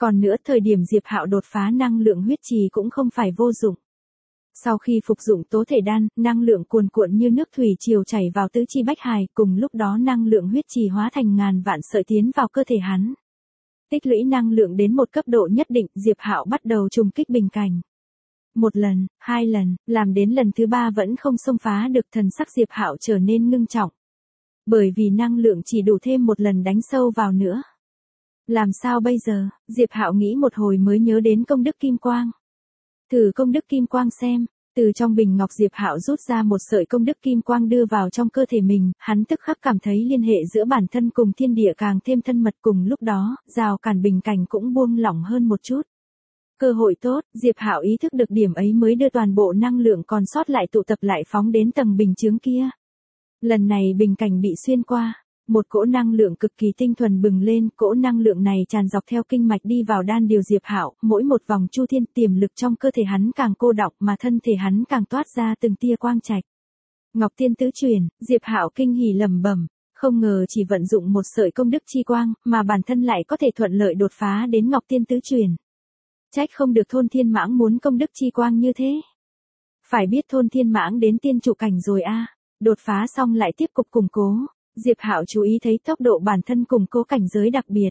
Còn nữa thời điểm Diệp Hạo đột phá năng lượng huyết trì cũng không phải vô dụng. Sau khi phục dụng tố thể đan, năng lượng cuồn cuộn như nước thủy triều chảy vào tứ chi bách hài, cùng lúc đó năng lượng huyết trì hóa thành ngàn vạn sợi tiến vào cơ thể hắn. Tích lũy năng lượng đến một cấp độ nhất định, Diệp Hạo bắt đầu trùng kích bình cảnh. Một lần, hai lần, làm đến lần thứ ba vẫn không xông phá được, thần sắc Diệp Hạo trở nên ngưng trọng. Bởi vì năng lượng chỉ đủ thêm một lần đánh sâu vào nữa. Làm sao bây giờ? Diệp Hạo nghĩ một hồi mới nhớ đến công đức kim quang. Thử công đức kim quang xem. Từ trong bình ngọc Diệp Hạo rút ra một sợi công đức kim quang đưa vào trong cơ thể mình, hắn tức khắc cảm thấy liên hệ giữa bản thân cùng thiên địa càng thêm thân mật, cùng lúc đó, rào cản bình cảnh cũng buông lỏng hơn một chút. Cơ hội tốt, Diệp Hạo ý thức được điểm ấy mới đưa toàn bộ năng lượng còn sót lại tụ tập lại phóng đến tầng bình chướng kia. Lần này bình cảnh bị xuyên qua, một cỗ năng lượng cực kỳ tinh thuần bừng lên, cỗ năng lượng này tràn dọc theo kinh mạch đi vào đan điền Diệp Hạo, mỗi một vòng chu thiên tiềm lực trong cơ thể hắn càng cô đọng mà thân thể hắn càng toát ra từng tia quang trạch. Ngọc Tiên tứ truyền, Diệp Hạo kinh hỉ lẩm bẩm, không ngờ chỉ vận dụng một sợi công đức chi quang, mà bản thân lại có thể thuận lợi đột phá đến Ngọc Tiên tứ truyền. Trách không được Thôn Thiên Mãng muốn công đức chi quang như thế. Phải biết Thôn Thiên Mãng đến tiên trụ cảnh rồi a, đột phá xong lại tiếp tục củng cố. Diệp Hạo chú ý thấy tốc độ bản thân củng cố cảnh giới đặc biệt.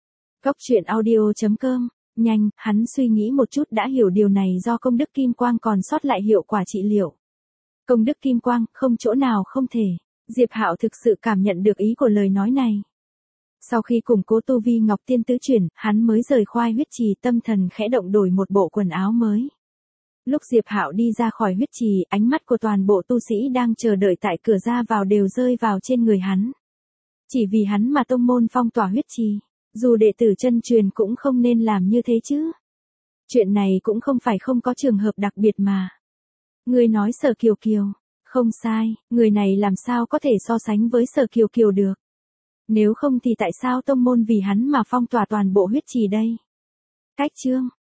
Goctruyện.audio.com, nhanh, hắn suy nghĩ một chút đã hiểu điều này do công đức kim quang còn sót lại hiệu quả trị liệu. Công đức kim quang, không chỗ nào không thể. Diệp Hạo thực sự cảm nhận được ý của lời nói này. Sau khi củng cố tu vi Ngọc Tiên tứ truyền, hắn mới rời khoai huyết trì, tâm thần khẽ động đổi một bộ quần áo mới. Lúc Diệp Hạo đi ra khỏi huyết trì, ánh mắt của toàn bộ tu sĩ đang chờ đợi tại cửa ra vào đều rơi vào trên người hắn. Chỉ vì hắn mà tông môn phong tỏa huyết trì, dù đệ tử chân truyền cũng không nên làm như thế chứ. Chuyện này cũng không phải không có trường hợp đặc biệt mà. Người nói Sở Kiều Kiều, không sai, người này làm sao có thể so sánh với Sở Kiều Kiều được. Nếu không thì tại sao tông môn vì hắn mà phong tỏa toàn bộ huyết trì đây? Cách chương